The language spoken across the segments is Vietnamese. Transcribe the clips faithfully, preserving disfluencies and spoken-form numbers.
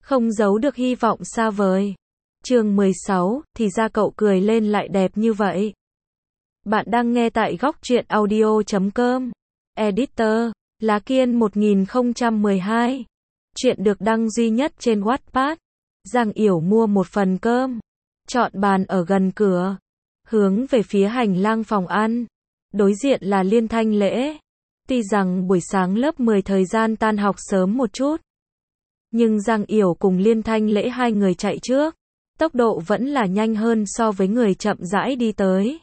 không giấu được hy vọng xa vời. Chương mười sáu, thì ra cậu cười lên lại đẹp như vậy. Bạn đang nghe tại góc truyện audio chấm com. Editor, Lá Kiên một nghìn không trăm mười hai. Chuyện được đăng duy nhất trên Wattpad. Giang Yểu mua một phần cơm, chọn bàn ở gần cửa, hướng về phía hành lang phòng ăn. Đối diện là Liên Thanh Lễ. Tuy rằng buổi sáng lớp mười thời gian tan học sớm một chút, nhưng Giang Yểu cùng Liên Thanh Lễ hai người chạy trước, tốc độ vẫn là nhanh hơn so với người chậm rãi đi tới.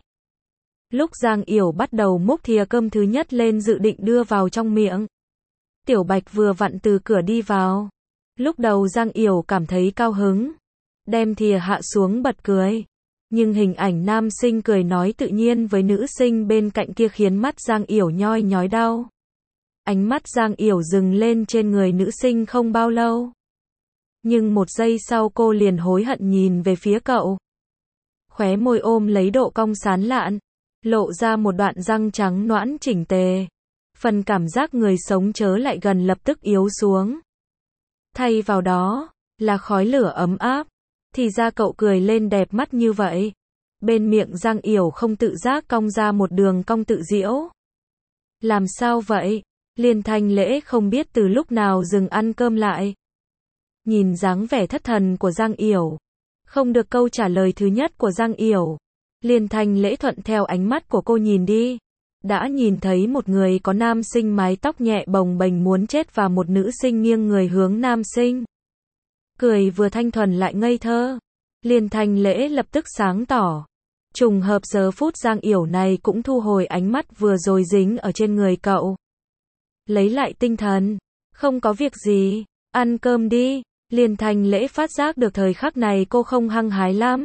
Lúc Giang Yểu bắt đầu múc thìa cơm thứ nhất lên dự định đưa vào trong miệng, Tiểu Bạch vừa vặn từ cửa đi vào. Lúc đầu Giang Yểu cảm thấy cao hứng, đem thìa hạ xuống bật cười. Nhưng hình ảnh nam sinh cười nói tự nhiên với nữ sinh bên cạnh kia khiến mắt Giang Yểu nhoi nhói đau. Ánh mắt Giang Yểu dừng lên trên người nữ sinh không bao lâu. Nhưng một giây sau cô liền hối hận nhìn về phía cậu. Khóe môi ôm lấy độ cong sán lạn, lộ ra một đoạn răng trắng nõn chỉnh tề. Phần cảm giác người sống chớ lại gần lập tức yếu xuống. Thay vào đó, là khói lửa ấm áp. Thì ra cậu cười lên đẹp mắt như vậy. Bên miệng Giang Yểu không tự giác cong ra một đường cong tự giễu. Làm sao vậy? Liên Thanh Lễ không biết từ lúc nào dừng ăn cơm lại. Nhìn dáng vẻ thất thần của Giang Yểu, không được câu trả lời thứ nhất của Giang Yểu, Liên Thanh Lễ thuận theo ánh mắt của cô nhìn đi. Đã nhìn thấy một người có nam sinh mái tóc nhẹ bồng bềnh muốn chết và một nữ sinh nghiêng người hướng nam sinh. Cười vừa thanh thuần lại ngây thơ. Liên Thanh Lễ lập tức sáng tỏ. Trùng hợp giờ phút Giang Yểu này cũng thu hồi ánh mắt vừa rồi dính ở trên người cậu. Lấy lại tinh thần. Không có việc gì, ăn cơm đi. Liên Thanh Lễ phát giác được thời khắc này cô không hăng hái lắm.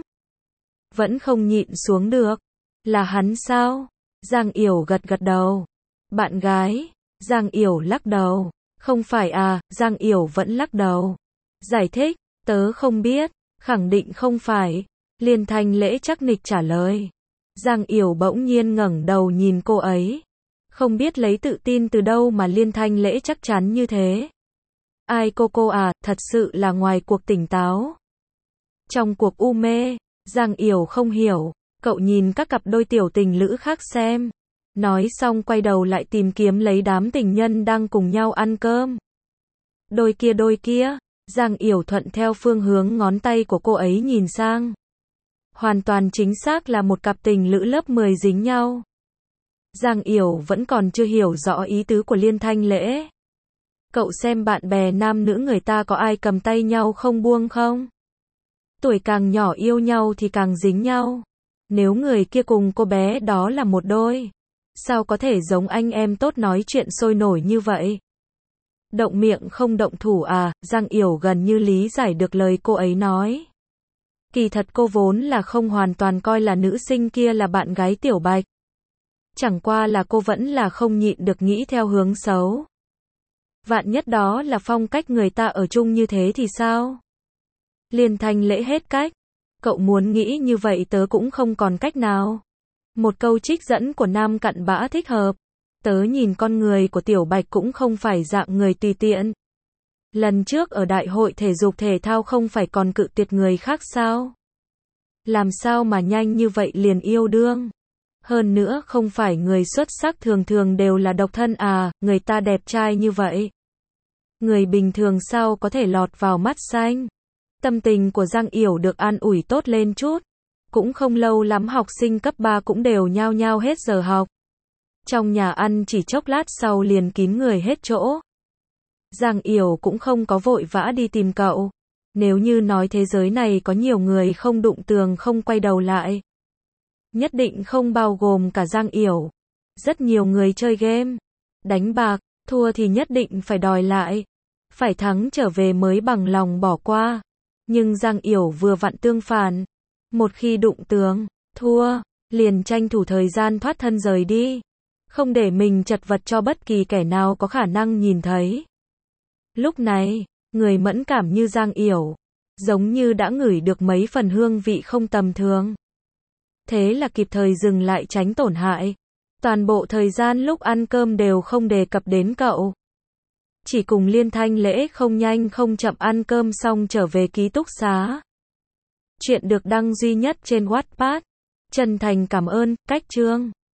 Vẫn không nhịn xuống được. Là hắn sao? Giang Yểu gật gật đầu. Bạn gái. Giang Yểu lắc đầu. Không phải à, Giang Yểu vẫn lắc đầu. Giải thích, tớ không biết, khẳng định không phải. Liên Thanh Lễ chắc nịch trả lời. Giang Yểu bỗng nhiên ngẩng đầu nhìn cô ấy. Không biết lấy tự tin từ đâu mà Liên Thanh Lễ chắc chắn như thế. Ai cô cô à, thật sự là ngoài cuộc tỉnh táo. Trong cuộc u mê, Giang Yểu không hiểu, cậu nhìn các cặp đôi tiểu tình lữ khác xem. Nói xong quay đầu lại tìm kiếm lấy đám tình nhân đang cùng nhau ăn cơm. Đôi kia đôi kia. Giang Yểu thuận theo phương hướng ngón tay của cô ấy nhìn sang. Hoàn toàn chính xác là một cặp tình lữ lớp mười dính nhau. Giang Yểu vẫn còn chưa hiểu rõ ý tứ của Liên Thanh Lễ. Cậu xem bạn bè nam nữ người ta có ai cầm tay nhau không buông không? Tuổi càng nhỏ yêu nhau thì càng dính nhau. Nếu người kia cùng cô bé đó là một đôi, sao có thể giống anh em tốt nói chuyện sôi nổi như vậy? Động miệng không động thủ à? Giang Yểu gần như lý giải được lời cô ấy nói. Kỳ thật cô vốn là không hoàn toàn coi là nữ sinh kia là bạn gái Tiểu Bạch. Chẳng qua là cô vẫn là không nhịn được nghĩ theo hướng xấu. Vạn nhất đó là phong cách người ta ở chung như thế thì sao? Liên Thanh Lễ hết cách. Cậu muốn nghĩ như vậy tớ cũng không còn cách nào. Một câu trích dẫn của nam cặn bã thích hợp. Tớ nhìn con người của Tiểu Bạch cũng không phải dạng người tùy tiện. Lần trước ở đại hội thể dục thể thao không phải còn cự tuyệt người khác sao? Làm sao mà nhanh như vậy liền yêu đương? Hơn nữa không phải người xuất sắc thường thường đều là độc thân à, người ta đẹp trai như vậy. Người bình thường sao có thể lọt vào mắt xanh? Tâm tình của Giang Yểu được an ủi tốt lên chút. Cũng không lâu lắm học sinh cấp ba cũng đều nhao nhao hết giờ học. Trong nhà ăn chỉ chốc lát sau liền kín người hết chỗ. Giang Yểu cũng không có vội vã đi tìm cậu. Nếu như nói thế giới này có nhiều người không đụng tường không quay đầu lại, nhất định không bao gồm cả Giang Yểu. Rất nhiều người chơi game, đánh bạc, thua thì nhất định phải đòi lại. Phải thắng trở về mới bằng lòng bỏ qua. Nhưng Giang Yểu vừa vặn tương phản. Một khi đụng tường, thua, liền tranh thủ thời gian thoát thân rời đi. Không để mình chật vật cho bất kỳ kẻ nào có khả năng nhìn thấy. Lúc này, người mẫn cảm như Giang Yểu, giống như đã ngửi được mấy phần hương vị không tầm thường. Thế là kịp thời dừng lại tránh tổn hại. Toàn bộ thời gian lúc ăn cơm đều không đề cập đến cậu. Chỉ cùng Liên Thanh Lễ không nhanh không chậm ăn cơm xong trở về ký túc xá. Chuyện được đăng duy nhất trên Wattpad. Chân thành cảm ơn, cách chương.